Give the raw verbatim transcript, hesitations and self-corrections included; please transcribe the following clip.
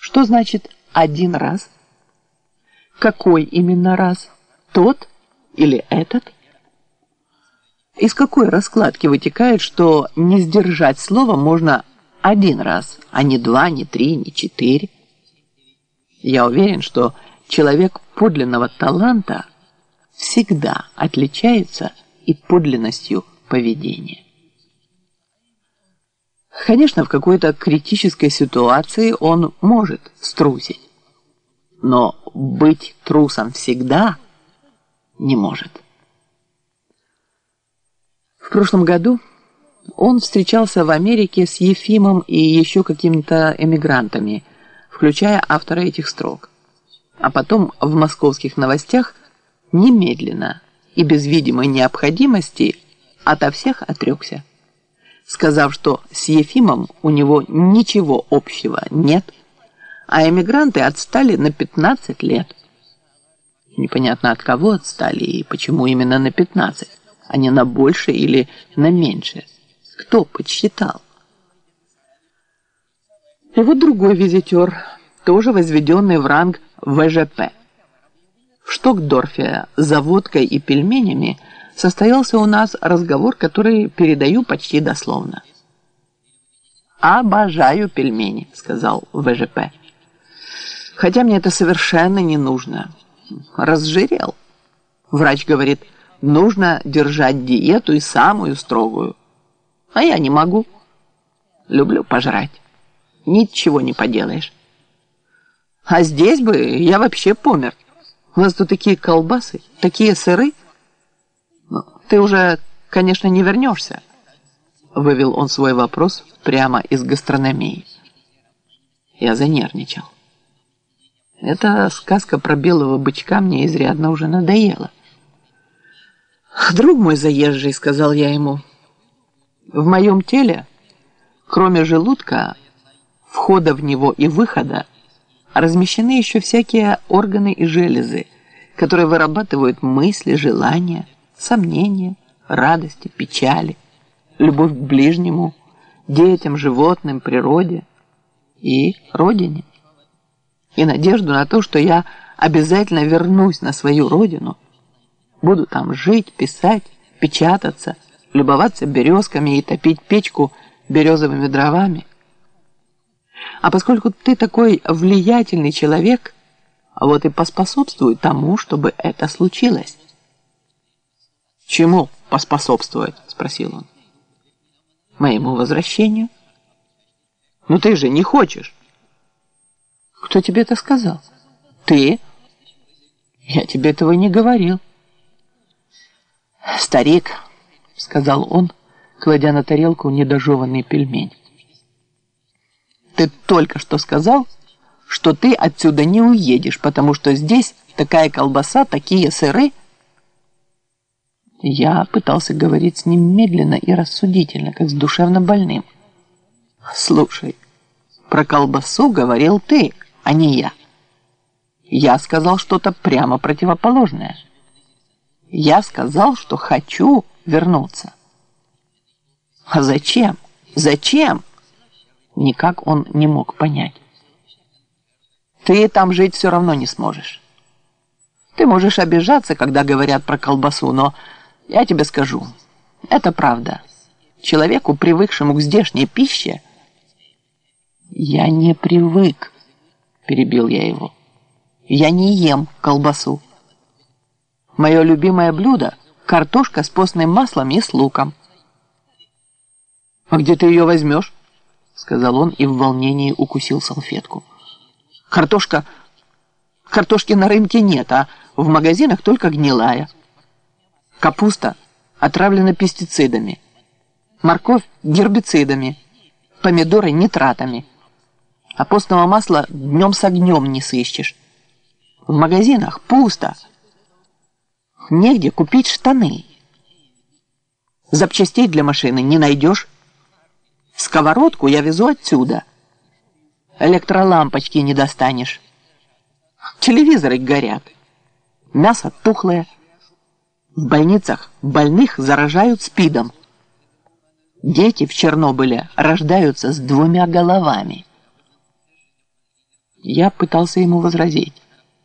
Что значит один раз? Какой именно раз? Тот или этот? Из какой раскладки вытекает, что не сдержать слово можно один раз, а не два, не три, не четыре? Я уверен, что человек подлинного таланта всегда отличается и подлинностью поведения. Конечно, в какой-то критической ситуации он может струсить, но быть трусом всегда не может. В прошлом году он встречался в Америке с Ефимом и еще какими-то эмигрантами, включая автора этих строк. А потом в московских новостях немедленно и без видимой необходимости ото всех отрекся, сказав, что с Ефимом у него ничего общего нет, а эмигранты отстали на пятнадцать лет. Непонятно, от кого отстали и почему именно на пятнадцать, а не на больше или на меньше. Кто подсчитал? И вот другой визитер, тоже возведенный в ранг вэ жэ пэ. В Штокдорфе за водкой и пельменями состоялся у нас разговор, который передаю почти дословно. «Обожаю пельмени», — сказал вэ жэ пэ. «Хотя мне это совершенно не нужно. Разжирел». Врач говорит, нужно держать диету и самую строгую. А я не могу. Люблю пожрать. Ничего не поделаешь. А здесь бы я вообще помер. У нас тут такие колбасы, такие сыры. Ну, ты уже, конечно, не вернешься. Вывел он свой вопрос прямо из гастрономии. Я занервничал. Эта сказка про белого бычка мне изрядно уже надоела. «Друг мой заезжий», — сказал я ему, — «в моем теле, кроме желудка, входа в него и выхода, размещены еще всякие органы и железы, которые вырабатывают мысли, желания, сомнения, радости, печали, любовь к ближнему, детям, животным, природе и родине. И надежду на то, что я обязательно вернусь на свою родину, буду там жить, писать, печататься, любоваться березками и топить печку березовыми дровами. А поскольку ты такой влиятельный человек, вот и поспособствуй тому, чтобы это случилось». «Чему поспособствовать?» – спросил он. «Моему возвращению». «Ну ты же не хочешь». «Кто тебе это сказал?» «Ты?» «Я тебе этого не говорил». «Старик», — сказал он, кладя на тарелку недожеванный пельмень, «ты только что сказал, что ты отсюда не уедешь, потому что здесь такая колбаса, такие сыры». Я пытался говорить с ним медленно и рассудительно, как с душевно больным. «Слушай, про колбасу говорил ты, а не я. Я сказал что-то прямо противоположное. Я сказал, что хочу вернуться». «А зачем? Зачем?» Никак он не мог понять. «Ты там жить все равно не сможешь. Ты можешь обижаться, когда говорят про колбасу, но я тебе скажу, это правда. Человеку, привыкшему к здешней пище...» «Я не привык», — перебил я его. «Я не ем колбасу. Мое любимое блюдо — картошка с постным маслом и с луком». «А где ты ее возьмешь?» — сказал он и в волнении укусил салфетку. «Картошка... Картошки на рынке нет, а в магазинах только гнилая. Капуста отравлена пестицидами. Морковь гербицидами. Помидоры нитратами. А постного масла днем с огнем не сыщешь. В магазинах пусто. Негде купить штаны. Запчастей для машины не найдешь. Сковородку я везу отсюда. Электролампочки не достанешь. Телевизоры горят. Мясо тухлое. В больницах больных заражают СПИДом. Дети в Чернобыле рождаются с двумя головами. Я пытался ему возразить.